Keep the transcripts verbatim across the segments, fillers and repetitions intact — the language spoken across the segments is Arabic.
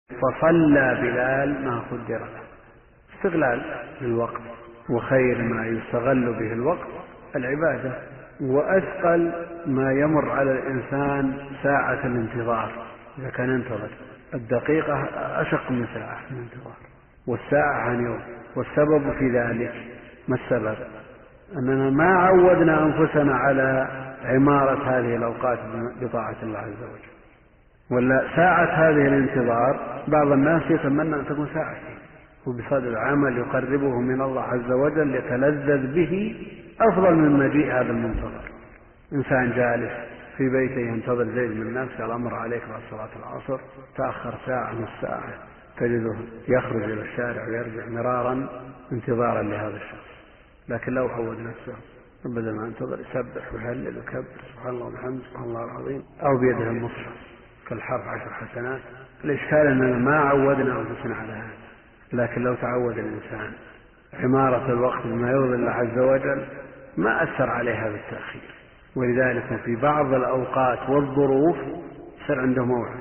فصلى بلال ما قدر له، استغلال للوقت، وخير ما يستغل به الوقت العبادة. وأثقل ما يمر على الإنسان ساعة الانتظار، إذا كان ينتظر الدقيقة أشق من ساعة الانتظار، والساعة عن يوم. والسبب في ذلك ما السبب؟ أننا ما عودنا أنفسنا على عمارة هذه الأوقات بطاعة الله عز وجل. ولا ساعة هذه الانتظار بعض الناس يتمنى أن تكون ساعتين، وبصدد العمل يقربه من الله عز وجل يتلذذ به أفضل من مجيء هذا المنتظر. إنسان جالس في بيته ينتظر زيد من الناس، قال أمر عليك بعد صلاة العصر، تأخر ساعة نص ساعة، تجده يخرج إلى الشارع ويرجع مرارا انتظارا لهذا الشخص. لكن لو عود نفسه بدل ما ينتظر يسبح ويهلل ويكبر سبحان الله وبحمده سبحان الله العظيم، أو بيده المصحف كالحرف عشر حسنات. الإشكال أننا ما عودنا أنفسنا على هذا. لكن لو تعود الإنسان عمارة الوقت بما يرضي الله عز وجل ما أثر عليه هذا التأخير. ولذلك في بعض الأوقات والظروف صار عنده موعد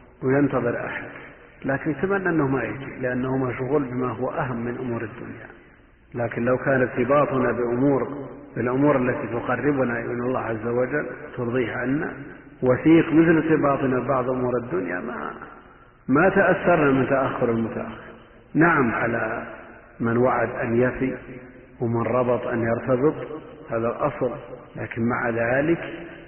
وينتظر أحد، لكن يتمنى أنه ما يجي لأنه مشغول بما هو أهم من أمور الدنيا. لكن لو كان ارتباطنا بأمور بالأمور التي تقربنا إلى الله عز وجل ترضيه عنا وثيق مثل ارتباطنا ببعض أمور الدنيا ما ما تأثرنا من تأخر المتأخر. نعم على من وعد أن يفي ومن ربط أن يرتبط، هذا الأصل. لكن مع ذلك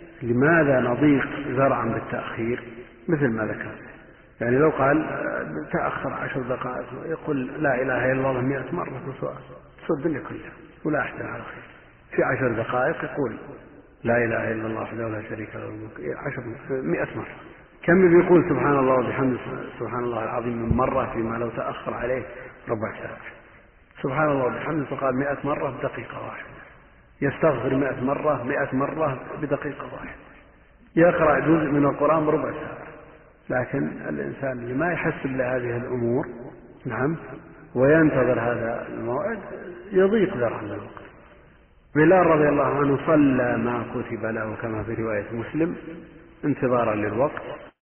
لماذا نضيق ذرعا بالتأخير مثل ما ذكر؟ يعني لو قال تأخر عشر دقائق يقول لا إله إلا الله مئة مرة في سؤال تصد الدنيا كلها ولا أحد على خير. في عشر دقائق يقول لا إله إلا الله وحده لا شريك له الملك عشر مئة مرة. كم بيقول سبحان الله وبحمده سبحان الله العظيم من مرة فيما لو تأخر عليه ربع ساعة. سبحان الله وبحمده فقال مئة مرة بدقيقة واحدة، يستغفر مئة مرة مئة مرة بدقيقة واحدة، يقرأ جزء من القرآن بربع ساعة. لكن الإنسان اللي ما يحسب لهذه الأمور نعم وينتظر هذا الموعد يضيق ذرعا الوقت. بلال رضي الله عنه صلى ما كتب له كما في رواية مسلم انتظارا للوقت.